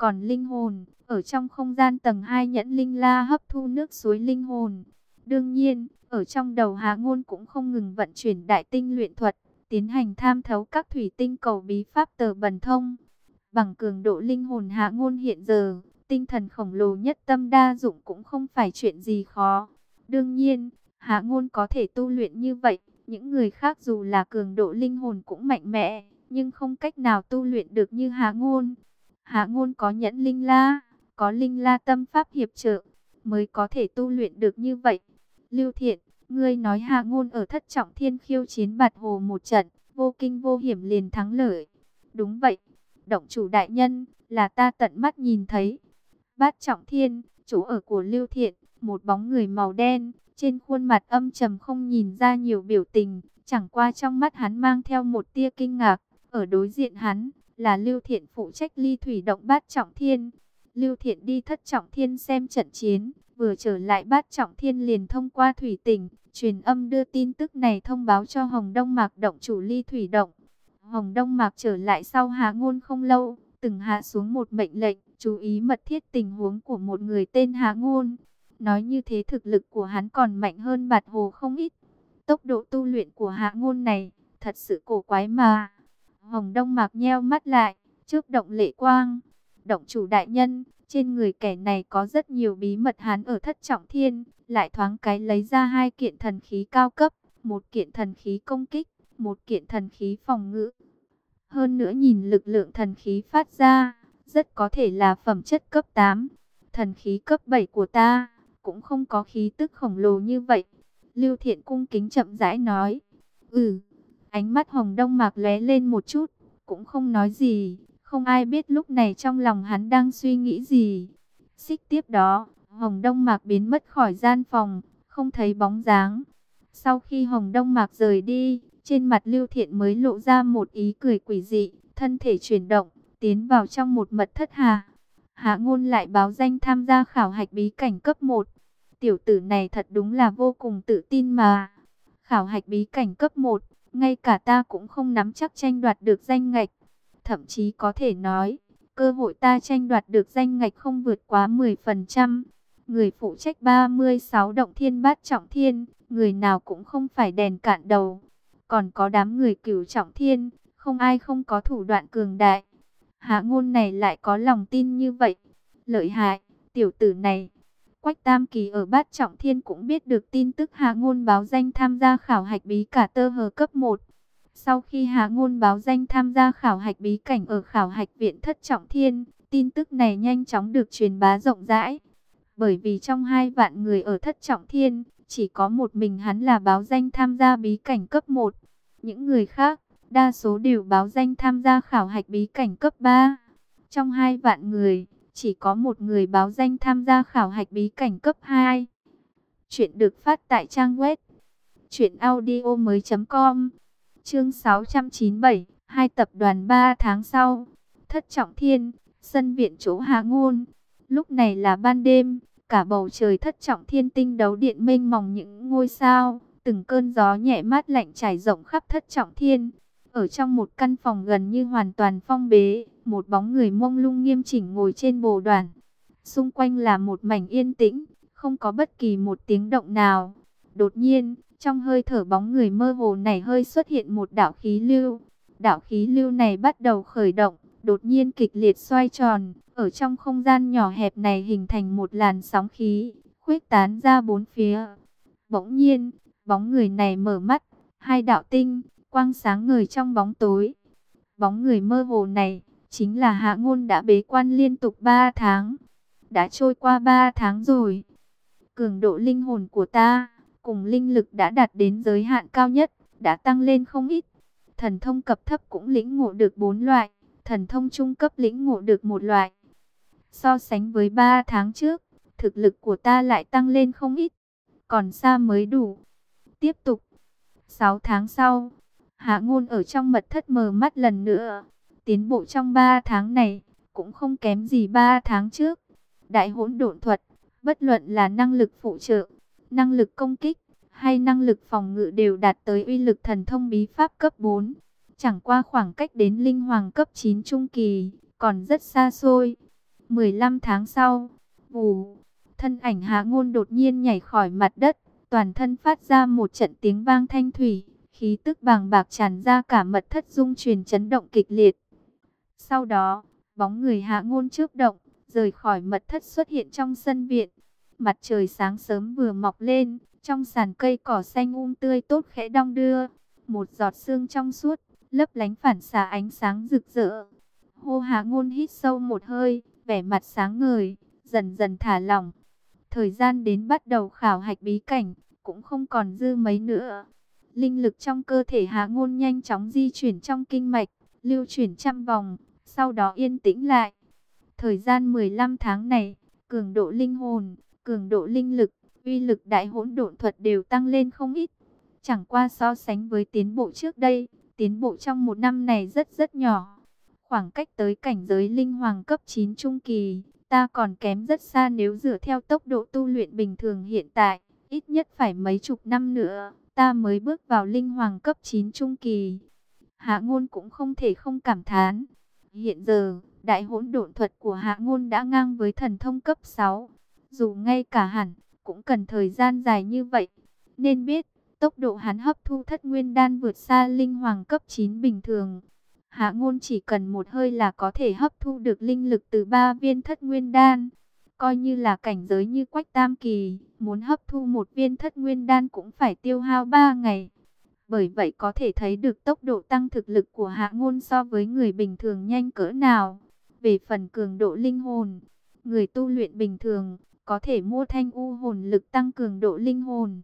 Còn linh hồn, ở trong không gian tầng 2 nhẫn linh la hấp thu nước suối linh hồn. Đương nhiên, ở trong đầu Hạ Ngôn cũng không ngừng vận chuyển đại tinh luyện thuật, tiến hành tham thấu các thủy tinh cầu bí pháp tờ bần thông. Bằng cường độ linh hồn Hạ Ngôn hiện giờ, tinh thần khổng lồ nhất tâm đa dụng cũng không phải chuyện gì khó. Đương nhiên, Hạ Ngôn có thể tu luyện như vậy, những người khác dù là cường độ linh hồn cũng mạnh mẽ, nhưng không cách nào tu luyện được như Hạ Ngôn. Hạ Ngôn có nhẫn linh la, có linh la tâm pháp hiệp trợ, mới có thể tu luyện được như vậy. Lưu Thiện, ngươi nói Hạ Ngôn ở Thất Trọng Thiên khiêu chiến Bạt Hồ một trận, vô kinh vô hiểm liền thắng lợi. Đúng vậy, động chủ đại nhân, là ta tận mắt nhìn thấy. Bát Trọng Thiên, chỗ ở của Lưu Thiện, một bóng người màu đen, trên khuôn mặt âm trầm không nhìn ra nhiều biểu tình, chẳng qua trong mắt hắn mang theo một tia kinh ngạc. Ở đối diện hắn, là Lưu Thiện phụ trách ly thủy động Bát Trọng Thiên. Lưu Thiện đi Thất Trọng Thiên xem trận chiến, vừa trở lại Bát Trọng Thiên liền thông qua thủy tỉnh, truyền âm đưa tin tức này thông báo cho Hồng Đông Mạc động chủ ly thủy động. Hồng Đông Mạc trở lại sau Hạ Ngôn không lâu, từng hạ xuống một mệnh lệnh, chú ý mật thiết tình huống của một người tên Hạ Ngôn. Nói như thế thực lực của hắn còn mạnh hơn Bạt Hồ không ít. Tốc độ tu luyện của Hạ Ngôn này, thật sự cổ quái mà. Hồng Đông Mạc nheo mắt lại, chớp động lệ quang. Động chủ đại nhân, trên người kẻ này có rất nhiều bí mật, hắn ở Thất Trọng Thiên, lại thoáng cái lấy ra 2 kiện thần khí cao cấp, một kiện thần khí công kích, một kiện thần khí phòng ngự. Hơn nữa nhìn lực lượng thần khí phát ra, rất có thể là phẩm chất cấp 8. Thần khí cấp 7 của ta, cũng không có khí tức khổng lồ như vậy. Lưu Thiện cung kính chậm rãi nói. Ánh mắt Hồng Đông Mạc lóe lên một chút, cũng không nói gì. Không ai biết lúc này trong lòng hắn đang suy nghĩ gì. Xích tiếp đó, Hồng Đông Mạc biến mất khỏi gian phòng, không thấy bóng dáng. Sau khi Hồng Đông Mạc rời đi, trên mặt Lưu Thiện mới lộ ra một ý cười quỷ dị, thân thể chuyển động, tiến vào trong một mật thất hà. Hạ Ngôn lại báo danh tham gia khảo hạch bí cảnh cấp 1. Tiểu tử này thật đúng là vô cùng tự tin mà. Khảo hạch bí cảnh cấp 1, ngay cả ta cũng không nắm chắc tranh đoạt được danh ngạch. Thậm chí có thể nói, cơ hội ta tranh đoạt được danh ngạch không vượt quá 10%. Người phụ trách 36 động thiên Bát Trọng Thiên, người nào cũng không phải đèn cạn đầu. Còn có đám người Cửu Trọng Thiên, không ai không có thủ đoạn cường đại. Hạ Ngôn này lại có lòng tin như vậy. Lợi hại, tiểu tử này. Quách Tam Kỳ ở Bát Trọng Thiên cũng biết được tin tức Hạ Ngôn báo danh tham gia khảo hạch bí cả tơ hờ cấp 1. Sau khi Hạ Ngôn báo danh tham gia khảo hạch bí cảnh ở khảo hạch viện Thất Trọng Thiên, tin tức này nhanh chóng được truyền bá rộng rãi. Bởi vì trong 2 vạn người ở Thất Trọng Thiên, chỉ có một mình hắn là báo danh tham gia bí cảnh cấp 1. Những người khác, đa số đều báo danh tham gia khảo hạch bí cảnh cấp 3. Trong 2 vạn người, chỉ có một người báo danh tham gia khảo hạch bí cảnh cấp 2. Chuyện được phát tại trang web truyệnaudiomoi.com. Chương 697, 2 tập đoàn 3 tháng sau. Thất Trọng Thiên, sân viện chỗ Hạ Ngôn. Lúc này là ban đêm, cả bầu trời Thất Trọng Thiên tinh đấu điện mênh mông những ngôi sao, từng cơn gió nhẹ mát lạnh trải rộng khắp Thất Trọng Thiên. Ở trong một căn phòng gần như hoàn toàn phong bế, một bóng người mông lung nghiêm chỉnh ngồi trên bồ đoàn. Xung quanh là một mảnh yên tĩnh, không có bất kỳ một tiếng động nào. Đột nhiên, trong hơi thở bóng người mơ hồ này hơi xuất hiện một đạo khí lưu. Đạo khí lưu này bắt đầu khởi động, đột nhiên kịch liệt xoay tròn, ở trong không gian nhỏ hẹp này hình thành một làn sóng khí, khuếch tán ra bốn phía. Bỗng nhiên, bóng người này mở mắt, 2 đạo tinh quang sáng ngời trong bóng tối. Bóng người mơ hồ này chính là Hạ Ngôn đã bế quan liên tục 3 tháng. Đã trôi qua 3 tháng rồi. Cường độ linh hồn của ta cùng linh lực đã đạt đến giới hạn cao nhất, đã tăng lên không ít. Thần thông cấp thấp cũng lĩnh ngộ được 4 loại, thần thông trung cấp lĩnh ngộ được 1 loại. So sánh với 3 tháng trước, thực lực của ta lại tăng lên không ít, còn xa mới đủ. Tiếp tục, 6 tháng sau, Hạ Ngôn ở trong mật thất mở mắt lần nữa. Tiến bộ trong 3 tháng này cũng không kém gì 3 tháng trước. Đại hỗn độn thuật, bất luận là năng lực phụ trợ, năng lực công kích hay năng lực phòng ngự đều đạt tới uy lực thần thông bí pháp cấp 4. Chẳng qua khoảng cách đến linh hoàng cấp 9 trung kỳ còn rất xa xôi. 15 tháng sau, vù, thân ảnh Hạ Ngôn đột nhiên nhảy khỏi mặt đất, toàn thân phát ra một trận tiếng vang thanh thủy, khí tức bàng bạc tràn ra cả mật thất, rung chuyển chấn động kịch liệt. Sau đó, bóng người Hạ Ngôn chớp động, rời khỏi mật thất xuất hiện trong sân viện. Mặt trời sáng sớm vừa mọc lên, trong sàn cây cỏ xanh tươi tốt khẽ đong đưa, một giọt sương trong suốt, lấp lánh phản xạ ánh sáng rực rỡ. Hạ Ngôn hít sâu một hơi, vẻ mặt sáng ngời, dần dần thả lỏng. Thời gian đến bắt đầu khảo hạch bí cảnh, cũng không còn dư mấy nữa. Linh lực trong cơ thể Hạ Ngôn nhanh chóng di chuyển trong kinh mạch, lưu chuyển trăm vòng, sau đó yên tĩnh lại. Thời gian 15 tháng này, cường độ linh hồn, cường độ linh lực, uy lực đại hỗn độn thuật đều tăng lên không ít. Chẳng qua so sánh với tiến bộ trước đây, tiến bộ trong một năm này rất nhỏ. Khoảng cách tới cảnh giới linh hoàng cấp 9 trung kỳ, ta còn kém rất xa, nếu dựa theo tốc độ tu luyện bình thường hiện tại, ít nhất phải mấy chục năm nữa, ta mới bước vào linh hoàng cấp 9 trung kỳ. Hạ Ngôn cũng không thể không cảm thán. Hiện giờ, đại hỗn độn thuật của Hạ Ngôn đã ngang với thần thông cấp 6. Dù ngay cả hẳn, cũng cần thời gian dài như vậy. Nên biết, tốc độ hắn hấp thu thất nguyên đan vượt xa linh hoàng cấp 9 bình thường. Hạ Ngôn chỉ cần một hơi là có thể hấp thu được linh lực từ 3 viên thất nguyên đan. Coi như là cảnh giới như Quách Tam Kỳ, muốn hấp thu một viên thất nguyên đan cũng phải tiêu hao 3 ngày. Bởi vậy có thể thấy được tốc độ tăng thực lực của Hạ Ngôn so với người bình thường nhanh cỡ nào. Về phần cường độ linh hồn, người tu luyện bình thường có thể mua thanh u hồn lực tăng cường độ linh hồn.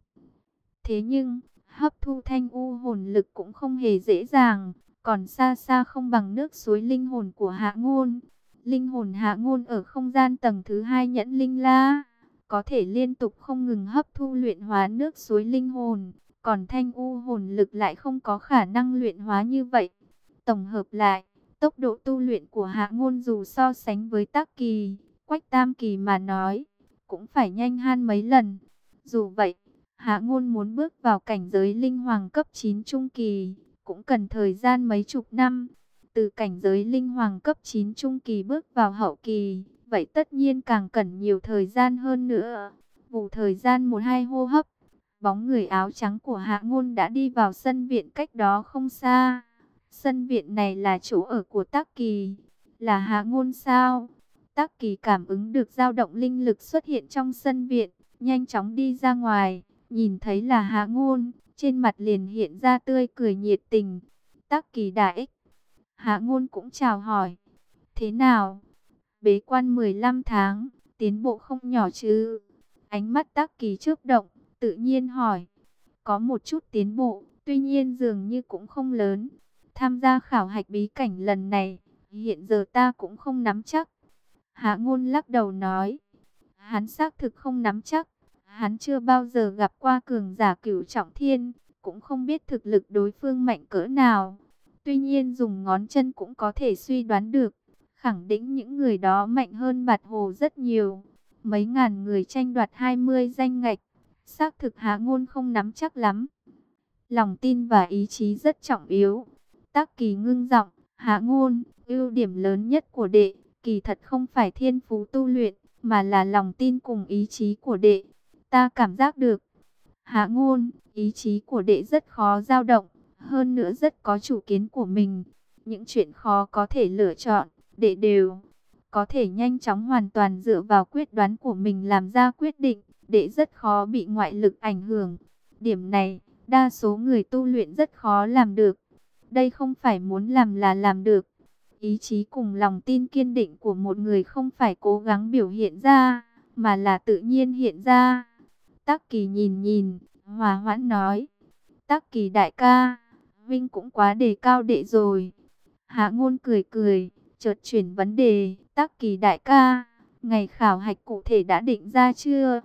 Thế nhưng, hấp thu thanh u hồn lực cũng không hề dễ dàng, còn xa xa không bằng nước suối linh hồn của Hạ Ngôn. Linh hồn Hạ Ngôn ở không gian tầng thứ 2 nhẫn linh la, có thể liên tục không ngừng hấp thu luyện hóa nước suối linh hồn, còn thanh u hồn lực lại không có khả năng luyện hóa như vậy. Tổng hợp lại, tốc độ tu luyện của Hạ Ngôn dù so sánh với Tắc Kỳ, Quách Tam Kỳ mà nói, cũng phải nhanh hơn mấy lần. Dù vậy, Hạ Ngôn muốn bước vào cảnh giới linh hoàng cấp 9 trung kỳ, cũng cần thời gian mấy chục năm. Từ cảnh giới linh hoàng cấp 9 trung kỳ bước vào hậu kỳ, vậy tất nhiên càng cần nhiều thời gian hơn nữa. Vụ thời gian 1-2 hô hấp, bóng người áo trắng của Hạ Ngôn đã đi vào sân viện cách đó không xa. Sân viện này là chỗ ở của Tắc Kỳ. Là Hạ Ngôn sao? Tắc Kỳ cảm ứng được dao động linh lực xuất hiện trong sân viện, nhanh chóng đi ra ngoài, nhìn thấy là Hạ Ngôn, trên mặt liền hiện ra tươi cười nhiệt tình. Tắc Kỳ đại. Hạ Ngôn cũng chào hỏi. Thế nào? Bế quan 15 tháng, tiến bộ không nhỏ chứ? Ánh mắt Tắc Kỳ chớp động, tự nhiên hỏi. Có một chút tiến bộ, tuy nhiên dường như cũng không lớn. Tham gia khảo hạch bí cảnh lần này, hiện giờ ta cũng không nắm chắc. Hạ Ngôn lắc đầu nói. Hắn xác thực không nắm chắc. Hắn chưa bao giờ gặp qua cường giả cửu trọng thiên, cũng không biết thực lực đối phương mạnh cỡ nào. Tuy nhiên dùng ngón chân cũng có thể suy đoán được, khẳng định những người đó mạnh hơn Bạt Hồ rất nhiều. Mấy ngàn người tranh đoạt 20 danh ngạch, xác thực Hạ Ngôn không nắm chắc lắm. Lòng tin và ý chí rất trọng yếu. Tắc Kỳ ngưng giọng, Hạ Ngôn, ưu điểm lớn nhất của đệ, kỳ thật không phải thiên phú tu luyện, mà là lòng tin cùng ý chí của đệ. Ta cảm giác được. Hạ Ngôn, ý chí của đệ rất khó dao động, hơn nữa rất có chủ kiến của mình. Những chuyện khó có thể lựa chọn, đệ đều có thể nhanh chóng hoàn toàn dựa vào quyết đoán của mình làm ra quyết định. Đệ rất khó bị ngoại lực ảnh hưởng. Điểm này, đa số người tu luyện rất khó làm được. Đây không phải muốn làm là làm được. Ý chí cùng lòng tin kiên định của một người không phải cố gắng biểu hiện ra, mà là tự nhiên hiện ra. Tắc Kỳ nhìn, hòa hoãn nói. Tắc Kỳ đại ca, Vinh cũng quá đề cao đệ rồi. Hạ Ngôn cười, chợt chuyển vấn đề. Tắc Kỳ đại ca, ngày khảo hạch cụ thể đã định ra chưa?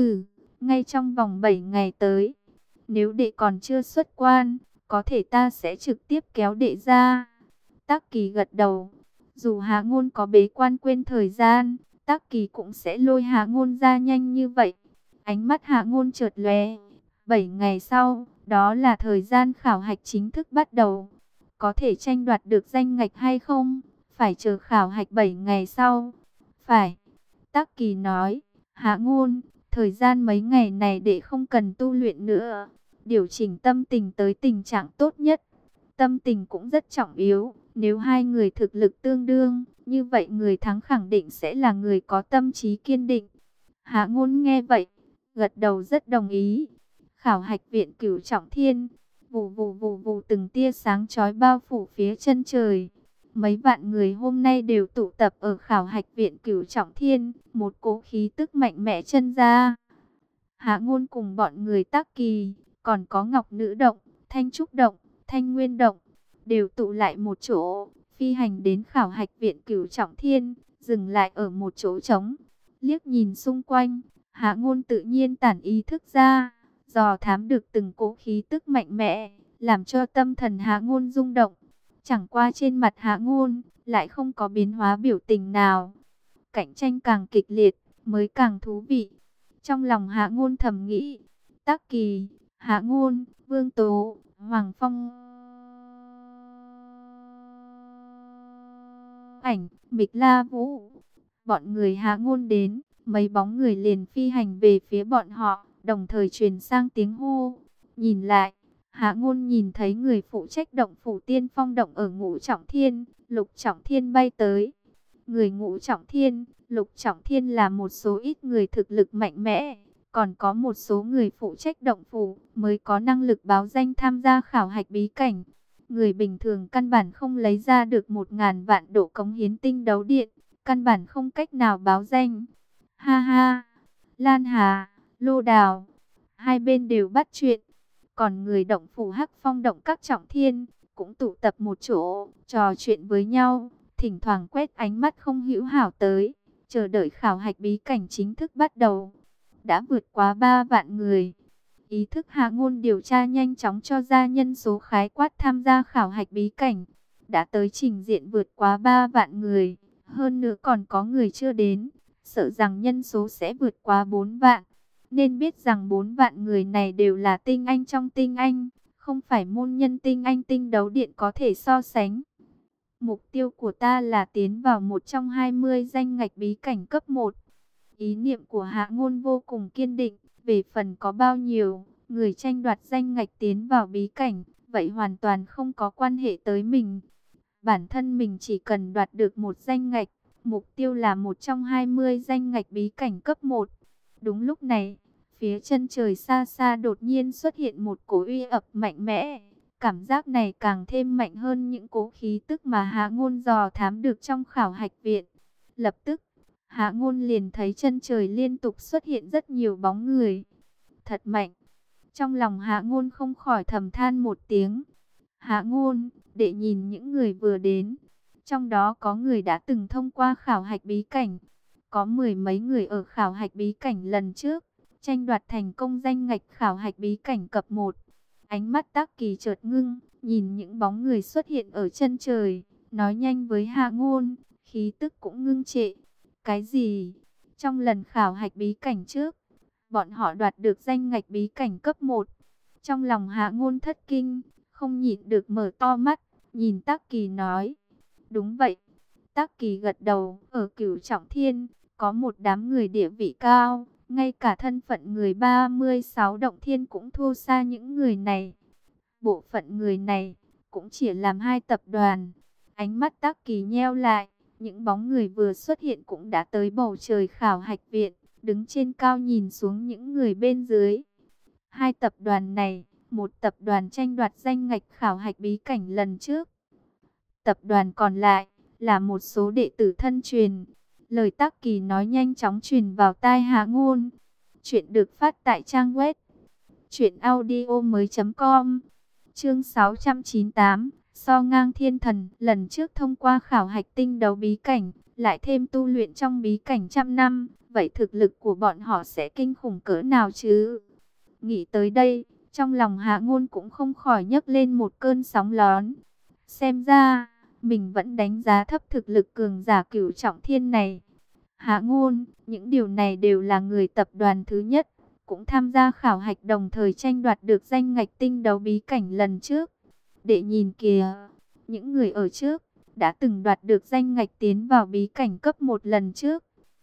Ngay trong vòng 7 ngày tới. Nếu đệ còn chưa xuất quan, có thể ta sẽ trực tiếp kéo đệ ra. Tắc Kỳ gật đầu. Dù Hạ Ngôn có bế quan quên thời gian, Tắc Kỳ cũng sẽ lôi Hạ Ngôn ra nhanh như vậy. Ánh mắt Hạ Ngôn chợt lóe. 7 ngày sau, đó là thời gian khảo hạch chính thức bắt đầu. Có thể tranh đoạt được danh ngạch hay không? Phải chờ khảo hạch 7 ngày sau. Phải. Tắc Kỳ nói, Hạ Ngôn, thời gian mấy ngày này đệ không cần tu luyện nữa. Điều chỉnh tâm tình tới tình trạng tốt nhất. Tâm tình cũng rất trọng yếu. Nếu hai người thực lực tương đương, như vậy người thắng khẳng định sẽ là người có tâm trí kiên định. Hạ Ngôn nghe vậy, gật đầu rất đồng ý. Khảo hạch viện Cửu Trọng Thiên, vù vù vù vù từng tia sáng chói bao phủ phía chân trời. Mấy vạn người hôm nay đều tụ tập ở khảo hạch viện Cửu Trọng Thiên, một cỗ khí tức mạnh mẽ chân ra. Hạ Ngôn cùng bọn người Tắc Kỳ, còn có Ngọc Nữ Động, Thanh Trúc Động, Thanh Nguyên Động, đều tụ lại một chỗ, phi hành đến khảo hạch viện Cửu Trọng Thiên, dừng lại ở một chỗ trống. Liếc nhìn xung quanh, Hạ Ngôn tự nhiên tản ý thức ra, dò thám được từng cỗ khí tức mạnh mẽ, làm cho tâm thần Hạ Ngôn rung động. Chẳng qua trên mặt Hạ Ngôn lại không có biến hóa biểu tình nào. Cạnh tranh càng kịch liệt mới càng thú vị. Trong lòng Hạ Ngôn thầm nghĩ, Tắc Kỳ, Hạ Ngôn, Vương Tố, Hoàng Phong, Ảnh, Mịch La Vũ, bọn người Hạ Ngôn đến, mấy bóng người liền phi hành về phía bọn họ, đồng thời truyền sang tiếng hô. Nhìn lại, Hạ Ngôn nhìn thấy người phụ trách động phủ Tiên Phong động ở Ngũ Trọng Thiên, Lục Trọng Thiên bay tới. Người Ngũ Trọng Thiên, Lục Trọng Thiên là một số ít người thực lực mạnh mẽ, còn có một số người phụ trách động phủ mới có năng lực báo danh tham gia khảo hạch bí cảnh. Người bình thường căn bản không lấy ra được 1000 vạn độ cống hiến tinh đấu điện, căn bản không cách nào báo danh. Ha ha, Lan Hà, Lô Đào, hai bên đều bắt chuyện. Còn người động phủ Hắc Phong động các trọng thiên cũng tụ tập một chỗ, trò chuyện với nhau, thỉnh thoảng quét ánh mắt không hữu hảo tới, chờ đợi khảo hạch bí cảnh chính thức bắt đầu. Đã vượt quá 3 vạn người. Ý thức Hạ Ngôn điều tra nhanh chóng cho ra nhân số khái quát tham gia khảo hạch bí cảnh. Đã tới trình diện vượt quá 3 vạn người, hơn nữa còn có người chưa đến, sợ rằng nhân số sẽ vượt quá 4 vạn. Nên biết rằng 4 vạn người này đều là tinh anh trong tinh anh, không phải môn nhân tinh anh tinh đấu điện có thể so sánh. Mục tiêu của ta là tiến vào một trong 20 danh ngạch bí cảnh cấp 1. Ý niệm của Hạ Ngôn vô cùng kiên định, về phần có bao nhiêu người tranh đoạt danh ngạch tiến vào bí cảnh, vậy hoàn toàn không có quan hệ tới mình. Bản thân mình chỉ cần đoạt được một danh ngạch, mục tiêu là một trong 20 danh ngạch bí cảnh cấp 1. Đúng lúc này, phía chân trời xa xa đột nhiên xuất hiện một cỗ uy ập mạnh mẽ. Cảm giác này càng thêm mạnh hơn những cỗ khí tức mà Hạ Ngôn dò thám được trong khảo hạch viện. Lập tức, Hạ Ngôn liền thấy chân trời liên tục xuất hiện rất nhiều bóng người. Thật mạnh. Trong lòng Hạ Ngôn không khỏi thầm than một tiếng. Hạ Ngôn, để nhìn những người vừa đến. Trong đó có người đã từng thông qua khảo hạch bí cảnh. Có 10 mấy người ở khảo hạch bí cảnh lần trước, tranh đoạt thành công danh ngạch khảo hạch bí cảnh cấp 1. Ánh mắt Tắc Kỳ chợt ngưng, nhìn những bóng người xuất hiện ở chân trời, nói nhanh với Hạ Ngôn, khí tức cũng ngưng trệ. Cái gì? Trong lần khảo hạch bí cảnh trước, bọn họ đoạt được danh ngạch bí cảnh cấp 1. Trong lòng Hạ Ngôn thất kinh, không nhịn được mở to mắt, nhìn Tắc Kỳ nói. Đúng vậy. Tắc Kỳ gật đầu, ở Cửu Trọng Thiên, có một đám người địa vị cao, ngay cả thân phận người 36 động thiên cũng thua xa những người này. Bộ phận người này, cũng chỉ làm 2 tập đoàn. Ánh mắt Tắc Kỳ nheo lại, những bóng người vừa xuất hiện cũng đã tới bầu trời khảo hạch viện, đứng trên cao nhìn xuống những người bên dưới. 2 tập đoàn này, một tập đoàn tranh đoạt danh ngạch khảo hạch bí cảnh lần trước. Tập đoàn còn lại là một số đệ tử thân truyền. Lời Tắc Kỳ nói nhanh chóng truyền vào tai Hạ Ngôn. Chuyện được phát tại trang web truyệnaudiomoi.com. Chương 698, so ngang thiên thần. Lần trước thông qua khảo hạch tinh đấu bí cảnh, lại thêm tu luyện trong bí cảnh trăm năm, vậy thực lực của bọn họ sẽ kinh khủng cỡ nào chứ? Nghĩ tới đây, trong lòng Hạ Ngôn cũng không khỏi nhấc lên một cơn sóng lớn. Xem ra, mình vẫn đánh giá thấp thực lực cường giả Cửu Trọng Thiên này. Hạ Ngôn, những điều này đều là người tập đoàn thứ nhất, cũng tham gia khảo hạch đồng thời tranh đoạt được danh ngạch tinh đấu bí cảnh lần trước. Để nhìn kìa, những người ở trước, đã từng đoạt được danh ngạch tiến vào bí cảnh cấp 1 lần trước,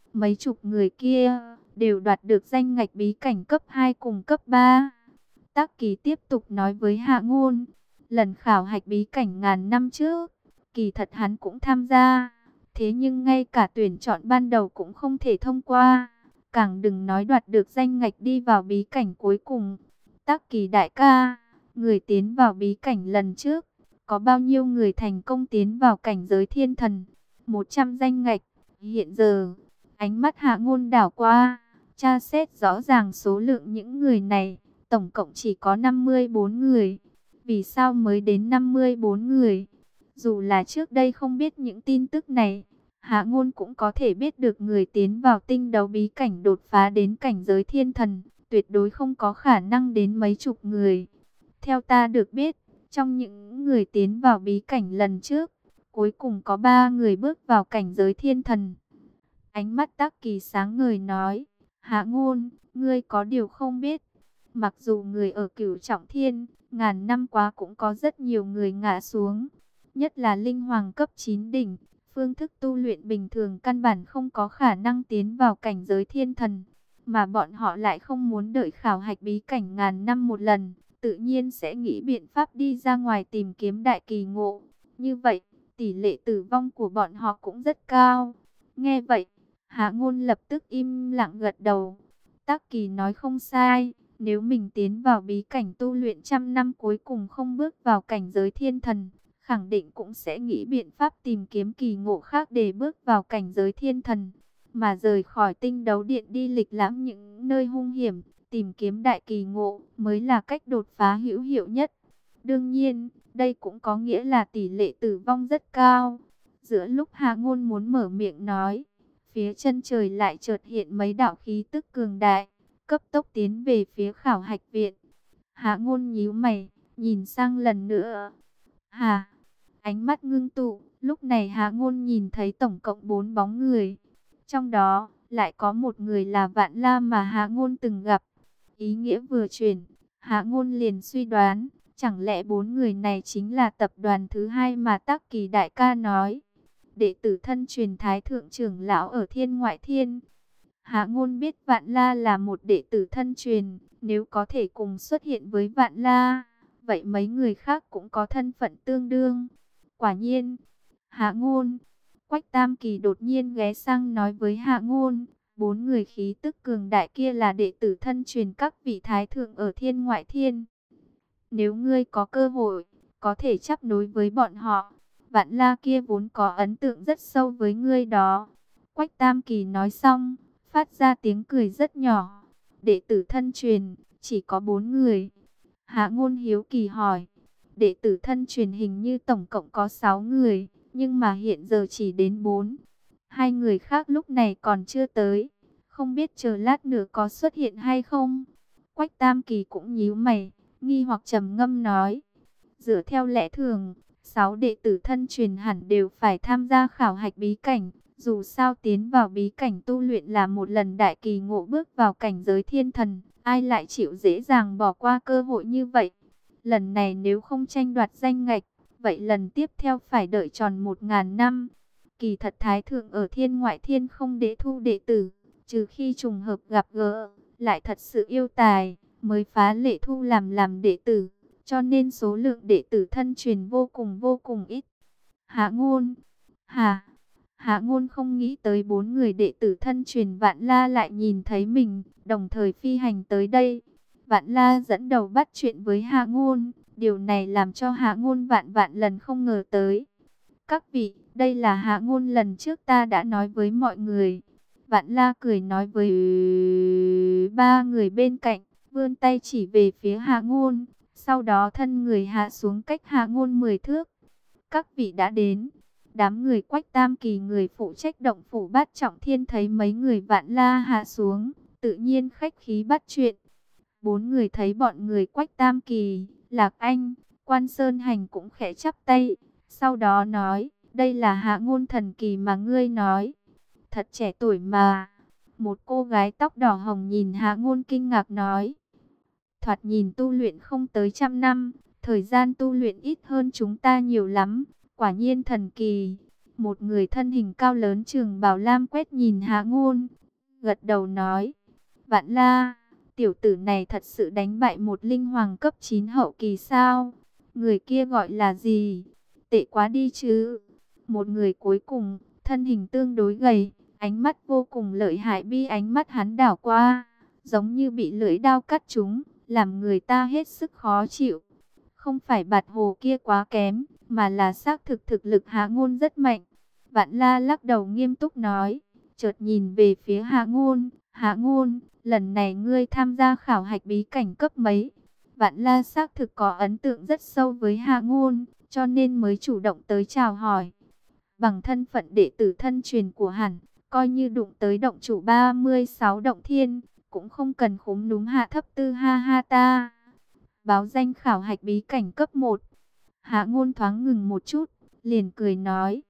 Mấy chục người kia đều đoạt được danh ngạch bí cảnh cấp 2 cùng cấp 3. Tắc Kỳ tiếp tục nói với Hạ Ngôn, lần khảo hạch bí cảnh ngàn năm trước, kỳ thật hắn cũng tham gia. Thế nhưng ngay cả tuyển chọn ban đầu cũng không thể thông qua, càng đừng nói đoạt được danh ngạch đi vào bí cảnh cuối cùng. Tắc Kỳ đại ca, người tiến vào bí cảnh lần trước, có bao nhiêu người thành công tiến vào cảnh giới thiên thần? 100 danh ngạch. Hiện giờ, ánh mắt Hạ Ngôn đảo qua, tra xét rõ ràng số lượng những người này, tổng cộng chỉ có 54 người. Vì sao mới đến 54 người? Dù là trước đây không biết những tin tức này, Hạ Ngôn cũng có thể biết được người tiến vào tinh đấu bí cảnh đột phá đến cảnh giới thiên thần, tuyệt đối không có khả năng đến mấy chục người. Theo ta được biết, trong những người tiến vào bí cảnh lần trước, cuối cùng có 3 người bước vào cảnh giới thiên thần. Ánh mắt Tắc Kỳ sáng ngời nói, Hạ Ngôn, ngươi có điều không biết. Mặc dù người ở Cửu Trọng Thiên, ngàn năm quá cũng có rất nhiều người ngã xuống. Nhất là linh hoàng cấp 9 đỉnh, phương thức tu luyện bình thường căn bản không có khả năng tiến vào cảnh giới thiên thần. Mà bọn họ lại không muốn đợi khảo hạch bí cảnh ngàn năm một lần, tự nhiên sẽ nghĩ biện pháp đi ra ngoài tìm kiếm đại kỳ ngộ. Như vậy, tỷ lệ tử vong của bọn họ cũng rất cao. Nghe vậy, Hạ Ngôn lập tức im lặng gật đầu. Tắc Kỳ nói không sai, nếu mình tiến vào bí cảnh tu luyện trăm năm cuối cùng không bước vào cảnh giới thiên thần, khẳng định cũng sẽ nghĩ biện pháp tìm kiếm kỳ ngộ khác để bước vào cảnh giới thiên thần. Mà rời khỏi tinh đấu điện đi lịch lãm những nơi hung hiểm, tìm kiếm đại kỳ ngộ mới là cách đột phá hữu hiệu nhất. Đương nhiên, đây cũng có nghĩa là tỷ lệ tử vong rất cao. Giữa lúc Hạ Ngôn muốn mở miệng nói, phía chân trời lại chợt hiện mấy đạo khí tức cường đại, cấp tốc tiến về phía khảo hạch viện. Hạ Ngôn nhíu mày, nhìn sang lần nữa. Hà, ánh mắt ngưng tụ, lúc này Hạ Ngôn nhìn thấy tổng cộng 4 bóng người. Trong đó, lại có một người là Vạn La mà Hạ Ngôn từng gặp. Ý nghĩa vừa chuyển, Hạ Ngôn liền suy đoán, chẳng lẽ 4 người này chính là tập đoàn thứ hai mà Tắc Kỳ đại ca nói. Đệ tử thân truyền Thái Thượng trưởng lão ở Thiên Ngoại Thiên. Hạ Ngôn biết Vạn La là một đệ tử thân truyền, nếu có thể cùng xuất hiện với Vạn La, vậy mấy người khác cũng có thân phận tương đương. Quả nhiên, Hạ Ngôn, Quách Tam Kỳ đột nhiên ghé sang nói với Hạ Ngôn, 4 người khí tức cường đại kia là đệ tử thân truyền các vị Thái Thượng ở Thiên Ngoại Thiên. Nếu ngươi có cơ hội, có thể chấp nối với bọn họ. Vạn La kia vốn có ấn tượng rất sâu với ngươi đó. Quách Tam Kỳ nói xong, phát ra tiếng cười rất nhỏ. Đệ tử thân truyền, chỉ có 4 người. Hạ Ngôn hiếu kỳ hỏi, đệ tử thân truyền hình như tổng cộng có 6 người, nhưng mà hiện giờ chỉ đến 4. 2 người khác lúc này còn chưa tới, không biết chờ lát nữa có xuất hiện hay không. Quách Tam Kỳ cũng nhíu mày, nghi hoặc trầm ngâm nói, dựa theo lẽ thường, 6 đệ tử thân truyền hẳn đều phải tham gia khảo hạch bí cảnh. Dù sao tiến vào bí cảnh tu luyện là một lần đại kỳ ngộ bước vào cảnh giới thiên thần, ai lại chịu dễ dàng bỏ qua cơ hội như vậy. Lần này nếu không tranh đoạt danh ngạch, vậy lần tiếp theo phải đợi tròn 1000 năm. Kỳ thật Thái Thượng ở Thiên Ngoại Thiên không đế thu đệ tử, trừ khi trùng hợp gặp gỡ, lại thật sự yêu tài, mới phá lệ thu làm đệ tử. Cho nên số lượng đệ tử thân truyền vô cùng ít. Hạ Ngôn, Hạ Ngôn không nghĩ tới 4 người đệ tử thân truyền Vạn La lại nhìn thấy mình, đồng thời phi hành tới đây. Vạn La dẫn đầu bắt chuyện với Hạ Ngôn, điều này làm cho Hạ Ngôn vạn lần không ngờ tới. Các vị, đây là Hạ Ngôn lần trước ta đã nói với mọi người. Vạn La cười nói với 3 người bên cạnh, vươn tay chỉ về phía Hạ Ngôn, sau đó thân người hạ xuống cách Hạ Ngôn 10 thước. Các vị đã đến. Đám người Quách Tam Kỳ người phụ trách động phủ Bát Trọng Thiên thấy mấy người Vạn La hạ xuống, tự nhiên khách khí bắt chuyện. 4 người thấy bọn người Quách Tam Kỳ, Lạc Anh, Quan Sơn Hành cũng khẽ chắp tay, sau đó nói, đây là Hạ Ngôn thần kỳ mà ngươi nói. Thật trẻ tuổi mà. Một cô gái tóc đỏ hồng nhìn Hạ Ngôn kinh ngạc nói, thoạt nhìn tu luyện không tới 100 năm, thời gian tu luyện ít hơn chúng ta nhiều lắm. Quả nhiên thần kỳ. Một người thân hình cao lớn trường bào lam quét nhìn Hạ Ngôn, gật đầu nói: Vạn La, tiểu tử này thật sự đánh bại một linh hoàng cấp 9 hậu kỳ sao? Người kia gọi là gì? Tệ quá đi chứ. Một người cuối cùng, thân hình tương đối gầy, ánh mắt vô cùng lợi hại, bi ánh mắt hắn đảo qua, giống như bị lưỡi dao cắt trúng, làm người ta hết sức khó chịu. Không phải Bạt Hồ kia quá kém, mà là xác thực thực lực Hạ Ngôn rất mạnh. Vạn La lắc đầu nghiêm túc nói, chợt nhìn về phía Hạ Ngôn: Hạ Ngôn, lần này ngươi tham gia khảo hạch bí cảnh cấp mấy? Vạn La xác thực có ấn tượng rất sâu với Hạ Ngôn, cho nên mới chủ động tới chào hỏi. Bằng thân phận đệ tử thân truyền của hẳn, coi như đụng tới động chủ 36 động thiên, cũng không cần khúm núm hạ thấp tư, ha ha ta. Báo danh khảo hạch bí cảnh cấp 1. Hạ Ngôn thoáng ngừng một chút, liền cười nói: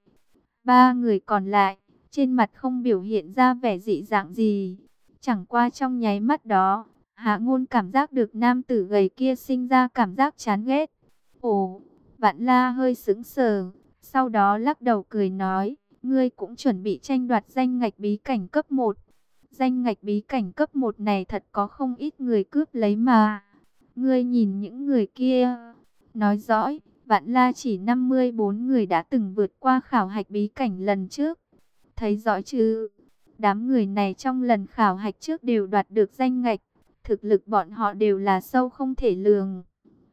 Ba người còn lại, trên mặt không biểu hiện ra vẻ dị dạng gì. Chẳng qua trong nháy mắt đó, Hạ Ngôn cảm giác được nam tử gầy kia sinh ra cảm giác chán ghét. Ồ, Vạn La hơi sững sờ, sau đó lắc đầu cười nói: Ngươi cũng chuẩn bị tranh đoạt danh ngạch bí cảnh cấp 1. Danh ngạch bí cảnh cấp 1 này thật có không ít người cướp lấy mà. Ngươi nhìn những người kia. Nói rõ, Vạn La chỉ 54 người đã từng vượt qua khảo hạch bí cảnh lần trước. Thấy rõ chứ? Đám người này trong lần khảo hạch trước đều đoạt được danh ngạch. Thực lực bọn họ đều là sâu không thể lường.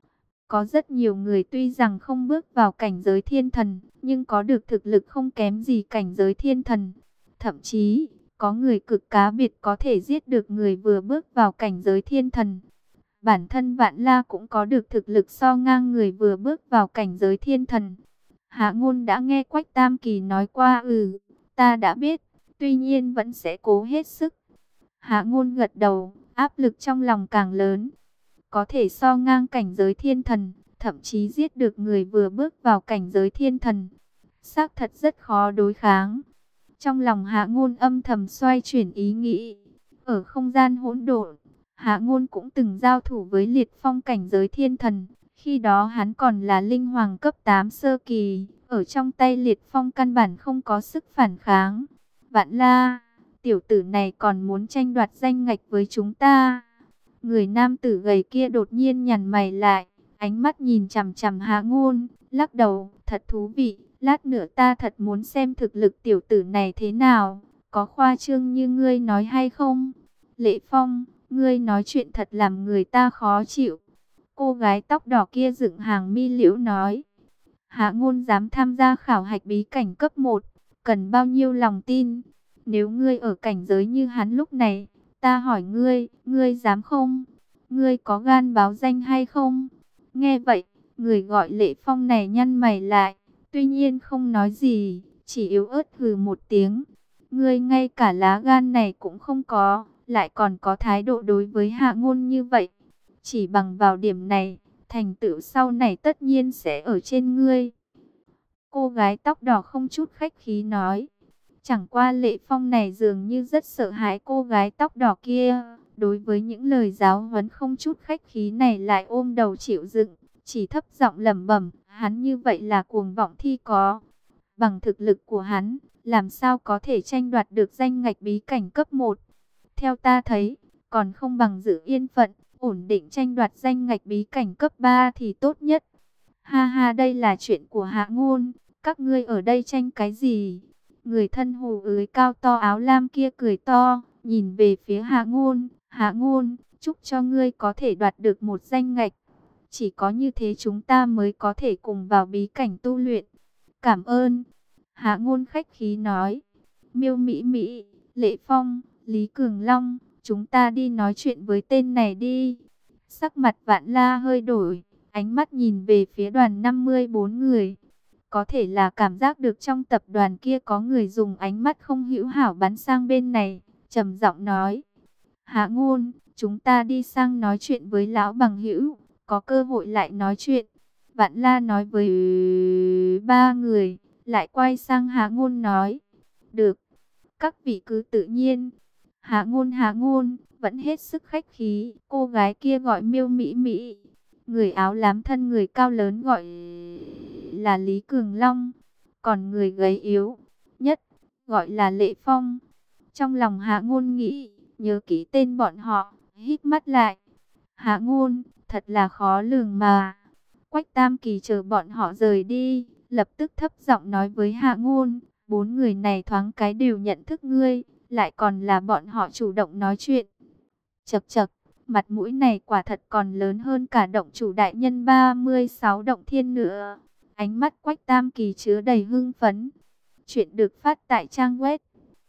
Có rất nhiều người tuy rằng không bước vào cảnh giới thiên thần, nhưng có được thực lực không kém gì cảnh giới thiên thần. Thậm chí, có người cực cá biệt có thể giết được người vừa bước vào cảnh giới thiên thần. Bản thân Vạn La cũng có được thực lực so ngang người vừa bước vào cảnh giới thiên thần. Hạ Ngôn đã nghe Quách Tam Kỳ nói qua, ta đã biết, tuy nhiên vẫn sẽ cố hết sức. Hạ Ngôn gật đầu, áp lực trong lòng càng lớn. Có thể so ngang cảnh giới thiên thần, thậm chí giết được người vừa bước vào cảnh giới thiên thần. Xác thật rất khó đối kháng. Trong lòng Hạ Ngôn âm thầm xoay chuyển ý nghĩ. Ở không gian hỗn độn, Hạ Ngôn cũng từng giao thủ với Liệt Phong cảnh giới thiên thần. Khi đó hắn còn là linh hoàng cấp 8 sơ kỳ. Ở trong tay Liệt Phong căn bản không có sức phản kháng. Vạn La, tiểu tử này còn muốn tranh đoạt danh ngạch với chúng ta. Người nam tử gầy kia đột nhiên nhăn mày lại, ánh mắt nhìn chằm chằm Hạ Ngôn, lắc đầu: Thật thú vị, lát nữa ta thật muốn xem thực lực tiểu tử này thế nào, có khoa trương như ngươi nói hay không? Lệ Phong, ngươi nói chuyện thật làm người ta khó chịu. Cô gái tóc đỏ kia dựng hàng mi liễu nói. Hạ Ngôn dám tham gia khảo hạch bí cảnh cấp 1, cần bao nhiêu lòng tin? Nếu ngươi ở cảnh giới như hắn lúc này, ta hỏi ngươi, ngươi dám không? Ngươi có gan báo danh hay không? Nghe vậy, người gọi Lệ Phong này nhăn mày lại, tuy nhiên không nói gì, chỉ yếu ớt hừ một tiếng. Ngươi ngay cả lá gan này cũng không có, lại còn có thái độ đối với Hạ Ngôn như vậy. Chỉ bằng vào điểm này, thành tựu sau này tất nhiên sẽ ở trên ngươi. Cô gái tóc đỏ không chút khách khí nói. Chẳng qua Lệ Phong này dường như rất sợ hãi cô gái tóc đỏ kia. Đối với những lời giáo huấn không chút khách khí này lại ôm đầu chịu đựng, chỉ thấp giọng lẩm bẩm, hắn như vậy là cuồng vọng thi có. Bằng thực lực của hắn, làm sao có thể tranh đoạt được danh ngạch bí cảnh cấp 1? Theo ta thấy, còn không bằng giữ yên phận, ổn định tranh đoạt danh ngạch bí cảnh cấp 3 thì tốt nhất. Ha ha, đây là chuyện của Hạ Ngôn, các ngươi ở đây tranh cái gì? Người thân hù ới cao to áo lam kia cười to, nhìn về phía Hạ Ngôn. Hạ Ngôn, chúc cho ngươi có thể đoạt được một danh ngạch. Chỉ có như thế chúng ta mới có thể cùng vào bí cảnh tu luyện. Cảm ơn. Hạ Ngôn khách khí nói. Miêu Mỹ Mỹ, Lệ Phong, Lý Cường Long, chúng ta đi nói chuyện với tên này đi. Sắc mặt Vạn La hơi đổi, ánh mắt nhìn về phía đoàn 54 người. Có thể là cảm giác được trong tập đoàn kia có người dùng ánh mắt không hữu hảo bắn sang bên này, trầm giọng nói. Hạ Ngôn, chúng ta đi sang nói chuyện với lão bằng hữu, có cơ hội lại nói chuyện. Vạn La nói với ba người, lại quay sang Hạ Ngôn nói. Được, các vị cứ tự nhiên. Hạ Ngôn, vẫn hết sức khách khí. Cô gái kia gọi Miêu Mỹ Mỹ. Người áo lám thân người cao lớn gọi là Lý Cường Long. còn người gầy yếu nhất gọi là Lệ Phong. Trong lòng Hạ Ngôn nghĩ, nhớ kỹ tên bọn họ, hít mắt lại. Hạ Ngôn, thật là khó lường mà. Quách Tam Kỳ chờ bọn họ rời đi, lập tức thấp giọng nói với Hạ Ngôn, 4 người này thoáng cái đều nhận thức ngươi, lại còn là bọn họ chủ động nói chuyện. Chậc chậc, mặt mũi này quả thật còn lớn hơn cả động chủ đại nhân 36 động thiên nữa. Ánh mắt Quách Tam Kỳ chứa đầy hưng phấn. Chuyện được phát tại trang web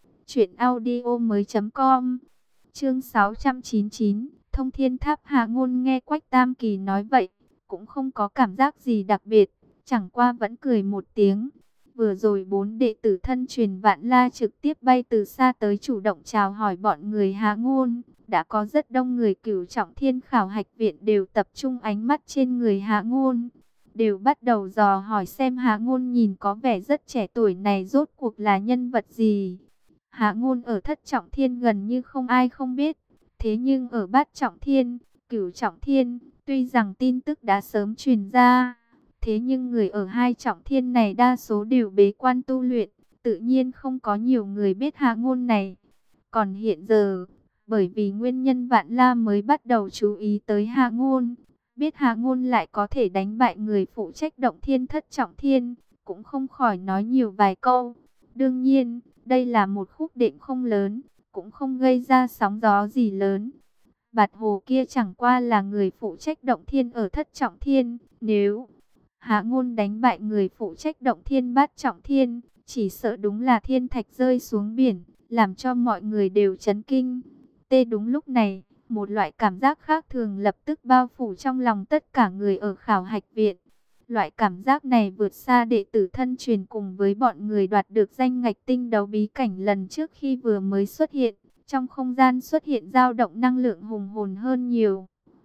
truyệnaudiomoi.com. Chương 699, Thông Thiên Tháp. Hạ Ngôn nghe Quách Tam Kỳ nói vậy, cũng không có cảm giác gì đặc biệt, chẳng qua vẫn cười một tiếng. Vừa rồi 4 đệ tử thân truyền Vạn La trực tiếp bay từ xa tới chủ động chào hỏi bọn người Hạ Ngôn. Đã có rất đông người Cửu Trọng Thiên khảo hạch viện đều tập trung ánh mắt trên người Hạ Ngôn, đều bắt đầu dò hỏi xem Hạ Ngôn nhìn có vẻ rất trẻ tuổi này rốt cuộc là nhân vật gì. Hạ Ngôn ở Thất Trọng Thiên gần như không ai không biết, thế nhưng ở Bát Trọng Thiên, Cửu Trọng Thiên, tuy rằng tin tức đã sớm truyền ra, thế nhưng người ở 2 trọng thiên này đa số đều bế quan tu luyện, tự nhiên không có nhiều người biết Hạ Ngôn này. Còn hiện giờ, bởi vì nguyên nhân Vạn La mới bắt đầu chú ý tới Hạ Ngôn, biết Hạ Ngôn lại có thể đánh bại người phụ trách động thiên Thất Trọng Thiên, cũng không khỏi nói nhiều vài câu. Đương nhiên, đây là một khúc đệm không lớn, cũng không gây ra sóng gió gì lớn. Bạt Hồ kia chẳng qua là người phụ trách động thiên ở Thất Trọng Thiên, nếu Hạ Ngôn đánh bại người phụ trách động thiên Bát Trọng Thiên, chỉ sợ đúng là thiên thạch rơi xuống biển, làm cho mọi người đều chấn kinh. Đúng lúc này, một loại cảm giác khác thường lập tức bao phủ trong lòng tất cả người ở khảo hạch viện. Loại cảm giác này vượt xa đệ tử thân truyền cùng với bọn người đoạt được danh ngạch tinh đấu bí cảnh lần trước khi vừa mới xuất hiện. Trong không gian xuất hiện dao động năng lượng hùng hồn hơn nhiều.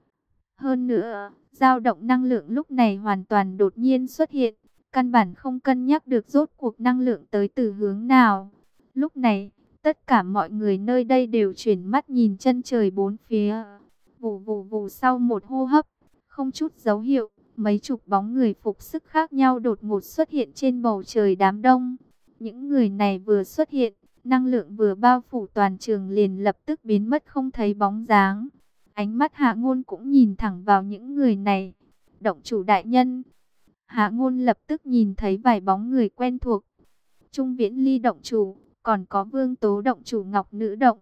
Hơn nữa, dao động năng lượng lúc này hoàn toàn đột nhiên xuất hiện, căn bản không cân nhắc được rốt cuộc năng lượng tới từ hướng nào. Lúc này, tất cả mọi người nơi đây đều chuyển mắt nhìn chân trời bốn phía. Vù vù vù, sau một hô hấp, không chút dấu hiệu, mấy chục bóng người phục sức khác nhau đột ngột xuất hiện trên bầu trời đám đông. Những người này vừa xuất hiện, năng lượng vừa bao phủ toàn trường liền lập tức biến mất không thấy bóng dáng. Ánh mắt Hạ Ngôn cũng nhìn thẳng vào những người này. Động chủ đại nhân. Hạ Ngôn lập tức nhìn thấy vài bóng người quen thuộc. Trung Viễn Ly động chủ, còn có Vương Tố động chủ, Ngọc Nữ động.